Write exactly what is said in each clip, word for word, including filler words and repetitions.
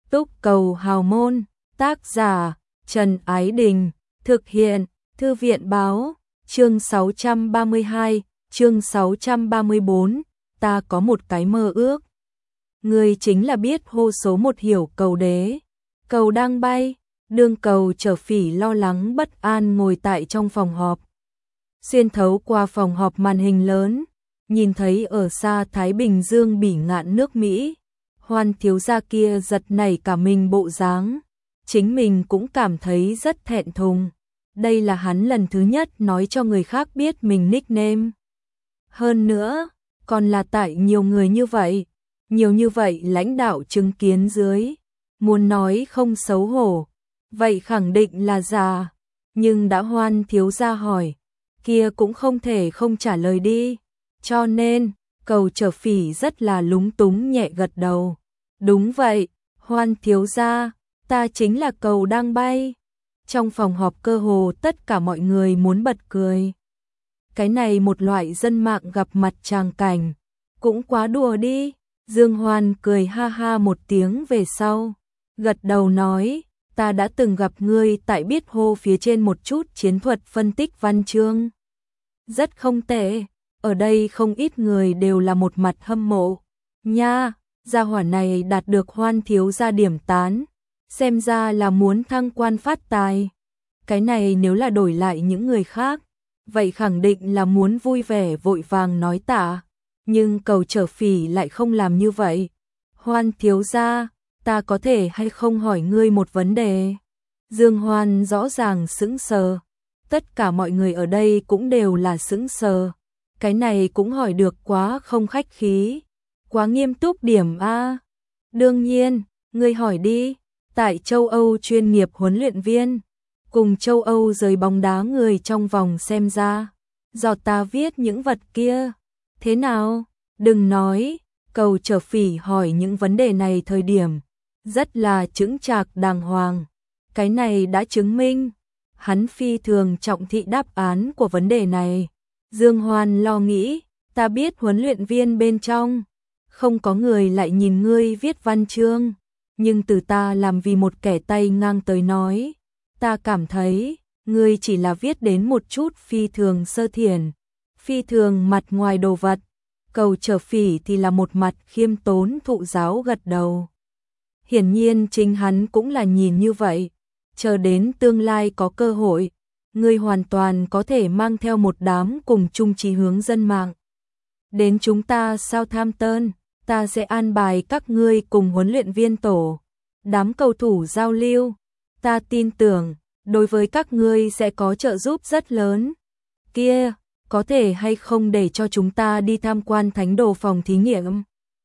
Túc Cầu Hào Môn, tác giả Trần Ái Đình, thực hiện Thư viện Báo, chương sáu trăm ba mươi hai, chương sáu trăm ba mươi bốn, ta có một cái mơ ước. Người chính là biết hô số một Hiểu Cầu đế. Cầu đang bay, đương Cầu Trở Phỉ lo lắng bất an ngồi tại trong phòng họp. Xuyên thấu qua phòng họp màn hình lớn, nhìn thấy ở xa Thái Bình Dương bỉ ngạn nước Mỹ. Hoan thiếu gia kia giật nảy cả mình bộ dáng, chính mình cũng cảm thấy rất thẹn thùng. Đây là hắn lần thứ nhất nói cho người khác biết mình nickname. Hơn nữa, còn là tại nhiều người như vậy, nhiều như vậy lãnh đạo chứng kiến dưới, muốn nói không xấu hổ, vậy khẳng định là già. Nhưng đã Hoan thiếu gia hỏi, kia cũng không thể không trả lời đi, cho nên Cầu Trở Phỉ rất là lúng túng nhẹ gật đầu. Đúng vậy, Hoan thiếu gia, ta chính là cầu đang bay. Trong phòng họp cơ hồ tất cả mọi người muốn bật cười. Cái này một loại dân mạng gặp mặt tràng cảnh, cũng quá đùa đi. Dương Hoan cười ha ha một tiếng về sau, gật đầu nói, ta đã từng gặp ngươi tại biết hô phía trên một chút chiến thuật phân tích văn chương. Rất không tệ, ở đây không ít người đều là một mặt hâm mộ. Nha, gia hỏa này đạt được Hoan thiếu gia điểm tán, xem ra là muốn thăng quan phát tài. Cái này nếu là đổi lại những người khác, vậy khẳng định là muốn vui vẻ vội vàng nói tạ. Nhưng Cầu Trở Phỉ lại không làm như vậy. Hoan thiếu gia, ta có thể hay không hỏi ngươi một vấn đề? Dương Hoan rõ ràng sững sờ. Tất cả mọi người ở đây cũng đều là sững sờ. Cái này cũng hỏi được quá không khách khí, quá nghiêm túc điểm a. Đương nhiên, ngươi hỏi đi. Tại châu Âu chuyên nghiệp huấn luyện viên, cùng châu Âu giới bóng đá người trong vòng xem ra, do ta viết những vật kia. Thế nào? Đừng nói, Cầu Trở Phỉ hỏi những vấn đề này thời điểm, rất là chững chạc đàng hoàng. Cái này đã chứng minh, hắn phi thường trọng thị đáp án của vấn đề này. Dương Hoan lo nghĩ, ta biết huấn luyện viên bên trong, không có người lại nhìn ngươi viết văn chương. Nhưng từ ta làm vì một kẻ tay ngang tới nói, ta cảm thấy, ngươi chỉ là viết đến một chút phi thường sơ thiển, phi thường mặt ngoài đồ vật. Cầu Trở Phỉ thì là một mặt khiêm tốn thụ giáo gật đầu. Hiển nhiên chính hắn cũng là nhìn như vậy, chờ đến tương lai có cơ hội, ngươi hoàn toàn có thể mang theo một đám cùng chung chí hướng dân mạng. Đến chúng ta Southampton, ta sẽ an bài các ngươi cùng huấn luyện viên tổ, đám cầu thủ giao lưu, ta tin tưởng, đối với các ngươi sẽ có trợ giúp rất lớn. Kia, có thể hay không để cho chúng ta đi tham quan thánh đồ phòng thí nghiệm?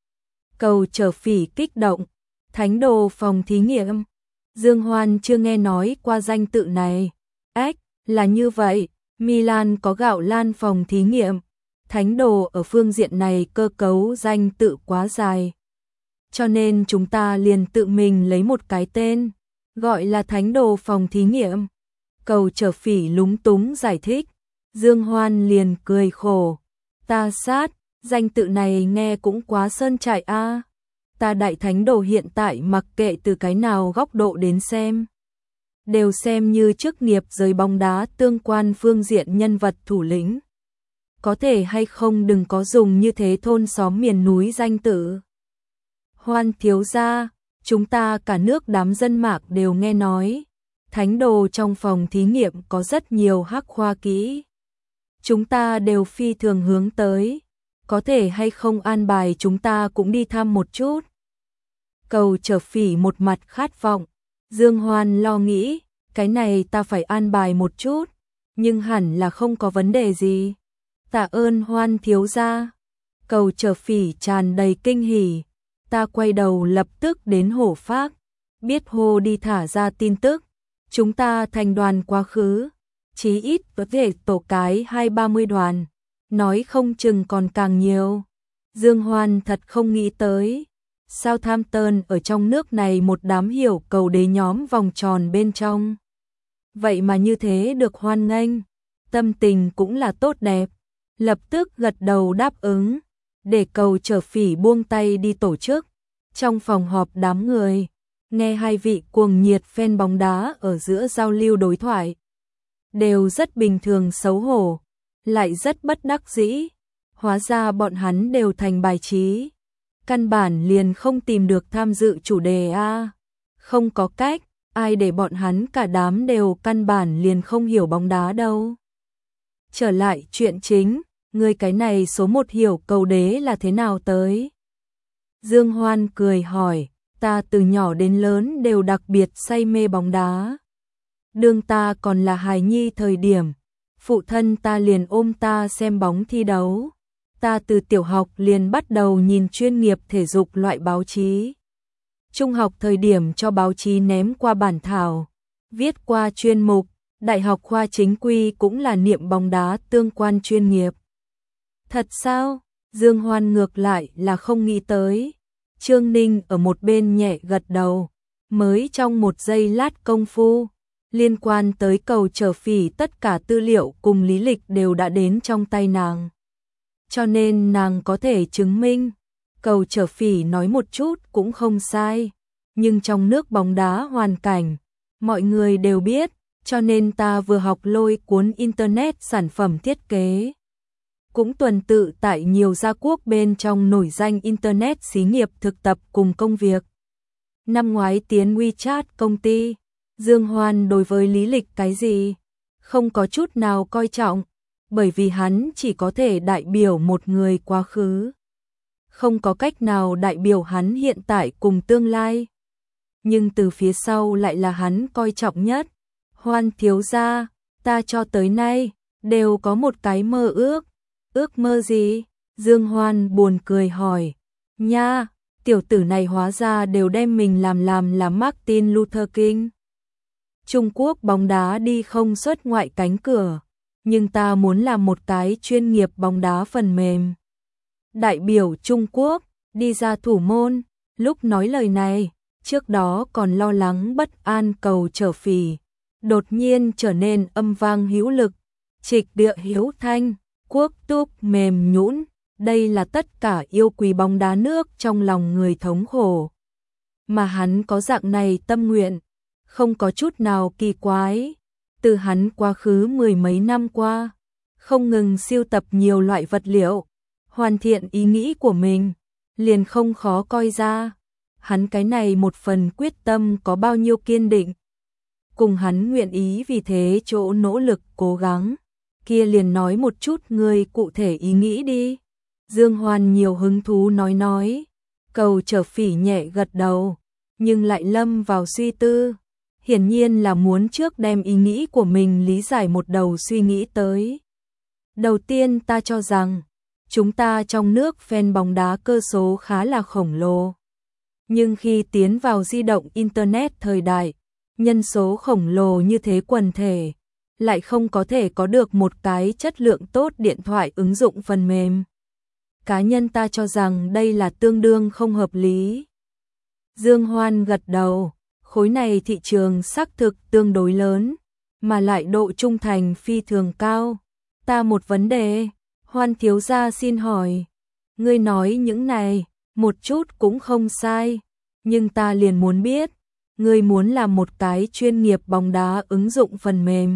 Cầu Trở Phỉ kích động, thánh đồ phòng thí nghiệm. Dương Hoan chưa nghe nói qua danh tự này. Ếch, là như vậy, Milan có gạo lan phòng thí nghiệm. Thánh đồ ở phương diện này cơ cấu danh tự quá dài, cho nên chúng ta liền tự mình lấy một cái tên, gọi là thánh đồ phòng thí nghiệm. Cầu Trở Phỉ lúng túng giải thích. Dương Hoan liền cười khổ. Ta sát, danh tự này nghe cũng quá sơn trại a. Ta đại thánh đồ hiện tại mặc kệ từ cái nào góc độ đến xem, đều xem như chức nghiệp giới bóng đá tương quan phương diện nhân vật thủ lĩnh. Có thể hay không đừng có dùng như thế thôn xóm miền núi danh tự. Hoan thiếu gia, chúng ta cả nước đám dân mạc đều nghe nói, thánh đồ trong phòng thí nghiệm có rất nhiều hắc khoa kỹ. Chúng ta đều phi thường hướng tới, có thể hay không an bài chúng ta cũng đi thăm một chút? Cầu Trở Phỉ một mặt khát vọng. Dương Hoan lo nghĩ, cái này ta phải an bài một chút, nhưng hẳn là không có vấn đề gì. Tạ ơn Hoan thiếu gia. Cầu Trở Phỉ tràn đầy kinh hỉ. Ta quay đầu lập tức đến Hổ Phác, biết hô đi thả ra tin tức, chúng ta thành đoàn quá khứ, chí ít có thể tổ cái hai ba mươi đoàn, nói không chừng còn càng nhiều. Dương Hoan thật không nghĩ tới, Southampton ở trong nước này một đám hiểu cầu đế nhóm vòng tròn bên trong, vậy mà như thế được hoan nghênh, tâm tình cũng là tốt đẹp, lập tức gật đầu đáp ứng, để Cầu Trở Phỉ buông tay đi tổ chức. Trong phòng họp đám người, Nghe hai vị cuồng nhiệt fan bóng đá ở giữa giao lưu đối thoại, đều rất bình thường xấu hổ, lại rất bất đắc dĩ. Hóa ra bọn hắn đều thành bài trí, căn bản liền không tìm được tham dự chủ đề a. Không có cách, ai để bọn hắn cả đám đều căn bản liền không hiểu bóng đá đâu. Trở lại chuyện chính, người cái này số một hiểu cầu đế là thế nào tới? Dương Hoan cười hỏi, ta từ nhỏ đến lớn đều đặc biệt say mê bóng đá. Đương ta còn là hài nhi thời điểm, phụ thân ta liền ôm ta xem bóng thi đấu. Ta từ tiểu học liền bắt đầu nhìn chuyên nghiệp thể dục loại báo chí. Trung học thời điểm cho báo chí ném qua bản thảo, viết qua chuyên mục, đại học khoa chính quy cũng là niệm bóng đá tương quan chuyên nghiệp. Thật sao? Dương Hoan ngược lại là không nghĩ tới. Trương Ninh ở một bên nhẹ gật đầu, mới trong một giây lát công phu, liên quan tới cầu Trở Phỉ tất cả tư liệu cùng lý lịch đều đã đến trong tay nàng. Cho nên nàng có thể chứng minh, cầu Trở Phỉ nói một chút cũng không sai, nhưng trong nước bóng đá hoàn cảnh, mọi người đều biết, cho nên ta vừa học lôi cuốn internet sản phẩm thiết kế. Cũng tuần tự tại nhiều gia quốc bên trong nổi danh internet xí nghiệp thực tập cùng công việc. Năm ngoái tiến WeChat công ty, Dương Hoan đối với lý lịch cái gì, không có chút nào coi trọng, bởi vì hắn chỉ có thể đại biểu một người quá khứ. Không có cách nào đại biểu hắn hiện tại cùng tương lai. Nhưng từ phía sau lại là hắn coi trọng nhất. Hoan thiếu gia, ta cho tới nay, đều có một cái mơ ước. Ước mơ gì? Dương Hoan buồn cười hỏi. Nha, tiểu tử này hóa ra đều đem mình làm làm là Martin Luther King. Trung Quốc bóng đá đi không xuất ngoại cánh cửa, nhưng ta muốn làm một cái chuyên nghiệp bóng đá phần mềm. Đại biểu Trung Quốc, đi ra thủ môn, lúc nói lời này, trước đó còn lo lắng bất an cầu Trở Phỉ, đột nhiên trở nên âm vang hữu lực, trịch địa hiếu thanh, quốc túc mềm nhũn, đây là tất cả yêu quý bóng đá nước trong lòng người thống khổ. Mà hắn có dạng này tâm nguyện, không có chút nào kỳ quái, từ hắn quá khứ mười mấy năm qua, không ngừng sưu tập nhiều loại vật liệu, hoàn thiện ý nghĩ của mình, liền không khó coi ra. Hắn cái này một phần quyết tâm có bao nhiêu kiên định. Cùng hắn nguyện ý vì thế chỗ nỗ lực cố gắng, kia liền nói một chút người cụ thể ý nghĩ đi. Dương Hoan nhiều hứng thú nói nói, cầu Trở Phỉ nhẹ gật đầu, nhưng lại lâm vào suy tư. Hiển nhiên là muốn trước đem ý nghĩ của mình lý giải một đầu suy nghĩ tới. Đầu tiên ta cho rằng, chúng ta trong nước fan bóng đá cơ số khá là khổng lồ. Nhưng khi tiến vào di động Internet thời đại, nhân số khổng lồ như thế quần thể, lại không có thể có được một cái chất lượng tốt điện thoại ứng dụng phần mềm. Cá nhân ta cho rằng đây là tương đương không hợp lý. Dương Hoan gật đầu, khối này thị trường xác thực tương đối lớn, mà lại độ trung thành phi thường cao. Ta một vấn đề, Hoan thiếu gia xin hỏi, ngươi nói những này, một chút cũng không sai, nhưng ta liền muốn biết, ngươi muốn làm một cái chuyên nghiệp bóng đá ứng dụng phần mềm.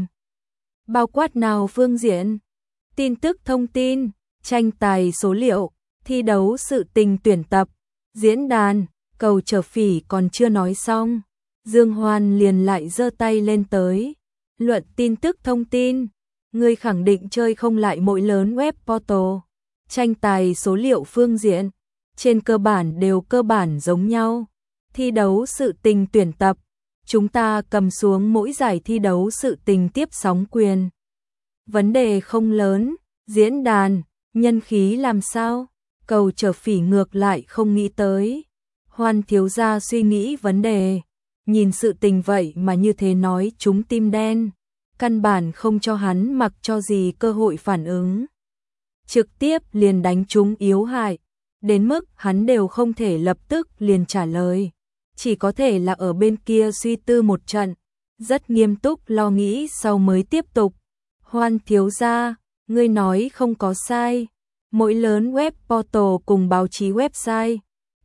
Bao quát nào phương diện? Tin tức thông tin, tranh tài số liệu, thi đấu sự tình tuyển tập, diễn đàn, cầu Trở Phỉ còn chưa nói xong. Dương Hoan liền lại giơ tay lên tới. Luận tin tức thông tin, ngươi khẳng định chơi không lại mỗi lớn web portal. Tranh tài số liệu phương diện, trên cơ bản đều cơ bản giống nhau. Thi đấu sự tình tuyển tập, chúng ta cầm xuống mỗi giải thi đấu sự tình tiếp sóng quyền. Vấn đề không lớn, diễn đàn, nhân khí làm sao? Cầu Trở Phỉ ngược lại không nghĩ tới. Hoan thiếu gia suy nghĩ vấn đề, nhìn sự tình vậy mà như thế nói chúng tim đen, căn bản không cho hắn mặc cho gì cơ hội phản ứng. Trực tiếp liền đánh chúng yếu hại, đến mức hắn đều không thể lập tức liền trả lời, chỉ có thể là ở bên kia suy tư một trận, rất nghiêm túc lo nghĩ sau mới tiếp tục. Hoan thiếu gia, ngươi nói không có sai, mỗi lớn web portal cùng báo chí website,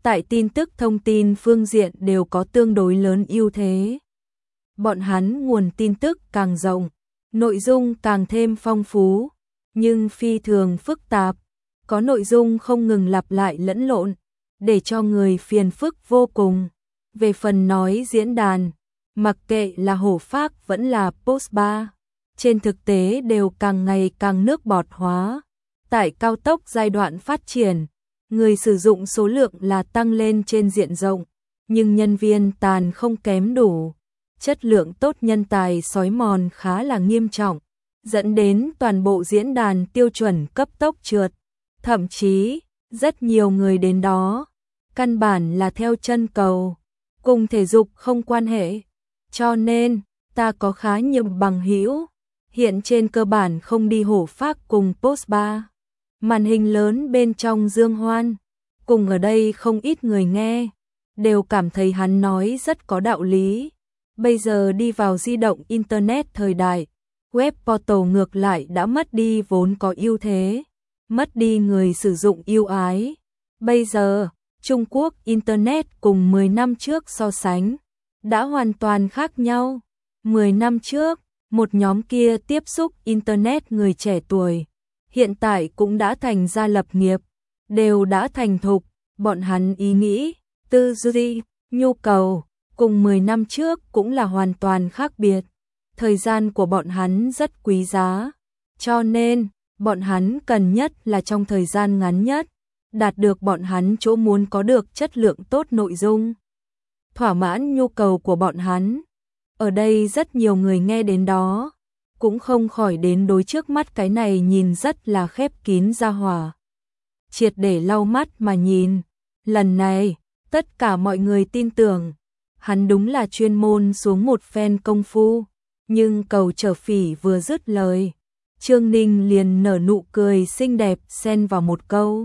tại tin tức thông tin phương diện đều có tương đối lớn ưu thế. Bọn hắn nguồn tin tức càng rộng, nội dung càng thêm phong phú, nhưng phi thường phức tạp, có nội dung không ngừng lặp lại lẫn lộn, để cho người phiền phức vô cùng. Về phần nói diễn đàn, mặc kệ là hổ phác vẫn là postbar, trên thực tế đều càng ngày càng nước bọt hóa. Tại cao tốc giai đoạn phát triển, người sử dụng số lượng là tăng lên trên diện rộng, nhưng nhân viên tàn không kém đủ. Chất lượng tốt nhân tài xói mòn khá là nghiêm trọng, dẫn đến toàn bộ diễn đàn tiêu chuẩn cấp tốc trượt. Thậm chí, rất nhiều người đến đó, căn bản là theo chân cầu, cùng thể dục không quan hệ. Cho nên, ta có khá nhiều bằng hữu hiện trên cơ bản không đi hổ phác cùng postbar. Màn hình lớn bên trong Dương Hoan, cùng ở đây không ít người nghe, đều cảm thấy hắn nói rất có đạo lý. Bây giờ đi vào di động Internet thời đại, web portal ngược lại đã mất đi vốn có ưu thế, mất đi người sử dụng yêu ái. Bây giờ, Trung Quốc Internet cùng mười năm trước so sánh, đã hoàn toàn khác nhau. mười năm trước, một nhóm kia tiếp xúc Internet người trẻ tuổi, hiện tại cũng đã thành gia lập nghiệp, đều đã thành thục, bọn hắn ý nghĩ, tư duy, nhu cầu, cùng mười năm trước cũng là hoàn toàn khác biệt. Thời gian của bọn hắn rất quý giá, cho nên, bọn hắn cần nhất là trong thời gian ngắn nhất, đạt được bọn hắn chỗ muốn có được chất lượng tốt nội dung, thỏa mãn nhu cầu của bọn hắn. Ở đây rất nhiều người nghe đến đó, cũng không khỏi đến đối trước mắt cái này nhìn rất là khép kín ra hỏa. Triệt để lau mắt mà nhìn, lần này, tất cả mọi người tin tưởng, hắn đúng là chuyên môn xuống một phen công phu, nhưng Cầu Trở Phỉ vừa dứt lời, Trương Ninh liền nở nụ cười xinh đẹp xen vào một câu.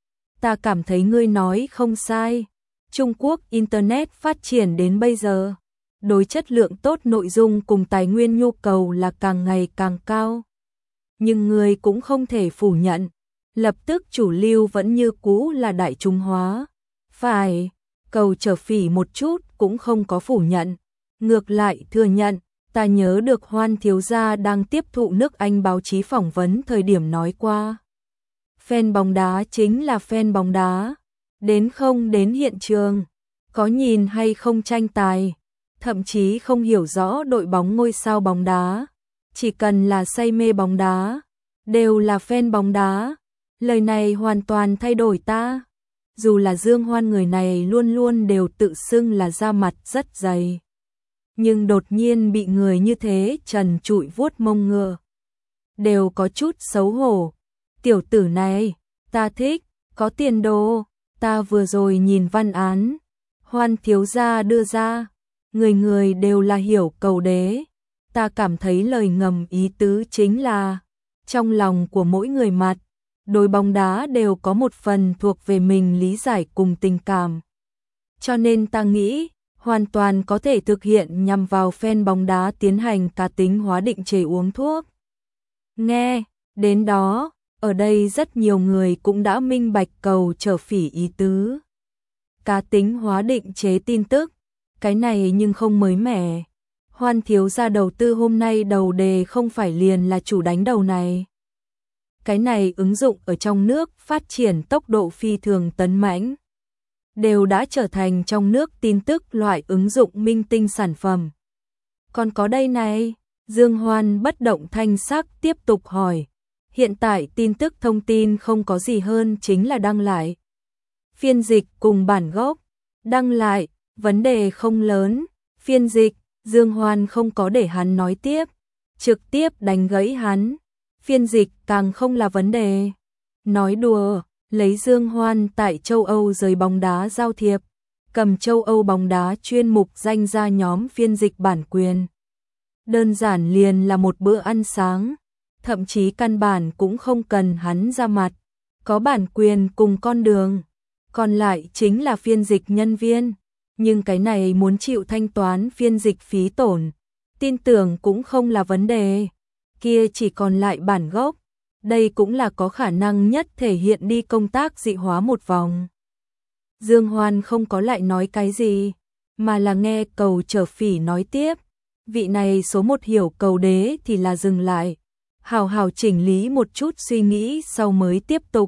Ta cảm thấy ngươi nói không sai, Trung Quốc Internet phát triển đến bây giờ, đối chất lượng tốt nội dung cùng tài nguyên nhu cầu là càng ngày càng cao. Nhưng ngươi cũng không thể phủ nhận, lập tức chủ lưu vẫn như cũ là đại chúng hóa. Phải, Cầu Trở Phỉ một chút cũng không có phủ nhận, ngược lại thừa nhận. Ta nhớ được Hoan thiếu gia đang tiếp thụ nước Anh báo chí phỏng vấn thời điểm nói qua. Fan bóng đá chính là fan bóng đá, đến không đến hiện trường, có nhìn hay không tranh tài, thậm chí không hiểu rõ đội bóng ngôi sao bóng đá, chỉ cần là say mê bóng đá, đều là fan bóng đá. Lời này hoàn toàn thay đổi ta. Dù là Dương Hoan người này luôn luôn đều tự xưng là da mặt rất dày, nhưng đột nhiên bị người như thế trần trụi vuốt mông ngựa, đều có chút xấu hổ. Tiểu tử này, ta thích, có tiền đồ, ta vừa rồi nhìn văn án, Hoan thiếu gia đưa ra, người người đều là hiểu Cầu đế. Ta cảm thấy lời ngầm ý tứ chính là, trong lòng của mỗi người mặt, đối bóng đá đều có một phần thuộc về mình lý giải cùng tình cảm. Cho nên ta nghĩ, hoàn toàn có thể thực hiện nhằm vào fan bóng đá tiến hành cá tính hóa định chế uống thuốc. Nghe, đến đó, ở đây rất nhiều người cũng đã minh bạch Cầu Trở Phỉ ý tứ. Cá tính hóa định chế tin tức, cái này nhưng không mới mẻ. Hoan thiếu gia đầu tư hôm nay đầu đề không phải liền là chủ đánh đầu này. Cái này ứng dụng ở trong nước phát triển tốc độ phi thường tấn mãnh, đều đã trở thành trong nước tin tức loại ứng dụng minh tinh sản phẩm. Còn có đây này, Dương Hoan bất động thanh sắc tiếp tục hỏi, hiện tại tin tức thông tin không có gì hơn chính là đăng lại. Phiên dịch cùng bản gốc, đăng lại, vấn đề không lớn, phiên dịch, Dương Hoan không có để hắn nói tiếp, trực tiếp đánh gãy hắn, phiên dịch càng không là vấn đề. Nói đùa, lấy Dương Hoan tại châu Âu giới bóng đá giao thiệp, cầm châu Âu bóng đá chuyên mục danh ra nhóm phiên dịch bản quyền. Đơn giản liền là một bữa ăn sáng, thậm chí căn bản cũng không cần hắn ra mặt, có bản quyền cùng con đường, còn lại chính là phiên dịch nhân viên, nhưng cái này muốn chịu thanh toán phiên dịch phí tổn, tin tưởng cũng không là vấn đề, kia chỉ còn lại bản gốc. Đây cũng là có khả năng nhất thể hiện đi công tác dị hóa một vòng. Dương Hoan không có lại nói cái gì, mà là nghe Cầu Trở Phỉ nói tiếp. Vị này số một hiểu Cầu đế thì là dừng lại, hào hào chỉnh lý một chút suy nghĩ sau mới tiếp tục.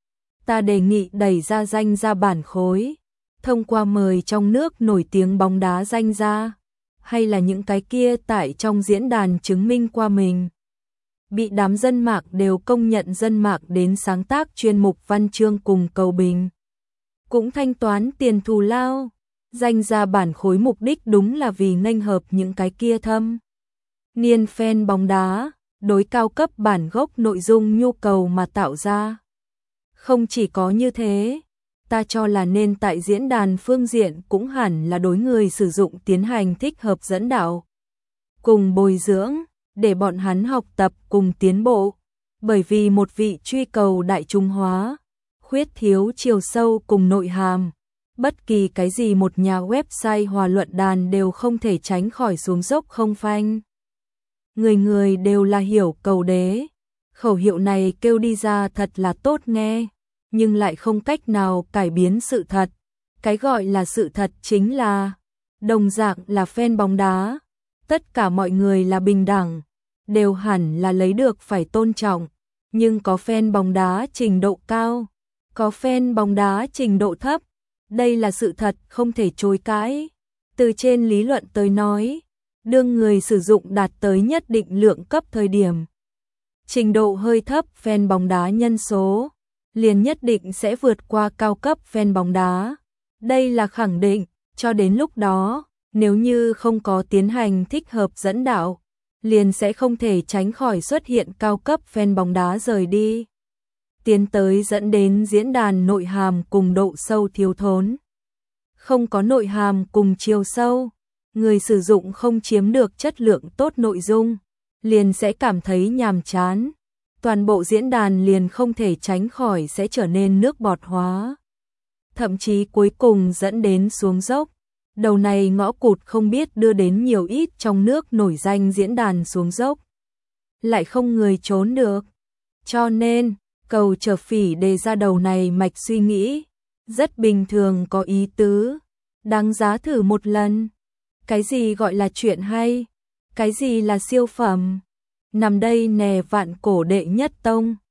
Ta đề nghị đẩy ra danh gia bản khối, thông qua mời trong nước nổi tiếng bóng đá danh gia, hay là những cái kia tại trong diễn đàn chứng minh qua mình. Bị đám dân mạc đều công nhận dân mạc đến sáng tác chuyên mục văn chương cùng cầu bình. Cũng thanh toán tiền thù lao, danh gia bản khối mục đích đúng là vì nghênh hợp những cái kia thâm niên fan bóng đá, đối cao cấp bản gốc nội dung nhu cầu mà tạo ra. Không chỉ có như thế, ta cho là nên tại diễn đàn phương diện cũng hẳn là đối người sử dụng tiến hành thích hợp dẫn đạo, cùng bồi dưỡng, để bọn hắn học tập cùng tiến bộ. Bởi vì một vị truy cầu đại trung hóa, khuyết thiếu chiều sâu cùng nội hàm, bất kỳ cái gì một nhà website hòa luận đàn đều không thể tránh khỏi xuống dốc không phanh. Người người đều là hiểu Cầu đế, khẩu hiệu này kêu đi ra thật là tốt nghe, nhưng lại không cách nào cải biến sự thật. Cái gọi là sự thật chính là, đồng dạng là fan bóng đá, tất cả mọi người là bình đẳng, đều hẳn là lấy được phải tôn trọng, nhưng có fan bóng đá trình độ cao, có fan bóng đá trình độ thấp, đây là sự thật không thể chối cãi. Từ trên lý luận tới nói, đương người sử dụng đạt tới nhất định lượng cấp thời điểm, trình độ hơi thấp fan bóng đá nhân số, liền nhất định sẽ vượt qua cao cấp fan bóng đá. Đây là khẳng định, cho đến lúc đó, nếu như không có tiến hành thích hợp dẫn đạo, liền sẽ không thể tránh khỏi xuất hiện cao cấp fan bóng đá rời đi, tiến tới dẫn đến diễn đàn nội hàm cùng độ sâu thiếu thốn. Không có nội hàm cùng chiều sâu, người sử dụng không chiếm được chất lượng tốt nội dung, liền sẽ cảm thấy nhàm chán. Toàn bộ diễn đàn liền không thể tránh khỏi sẽ trở nên nước bọt hóa, thậm chí cuối cùng dẫn đến xuống dốc. Đầu này ngõ cụt không biết đưa đến nhiều ít trong nước nổi danh diễn đàn xuống dốc, lại không người trốn được. Cho nên, Cầu Trở Phỉ đề ra đầu này mạch suy nghĩ, rất bình thường có ý tứ, đáng giá thử một lần. Cái gì gọi là chuyện hay? Cái gì là siêu phẩm? Nằm đây nè vạn cổ đệ nhất tông.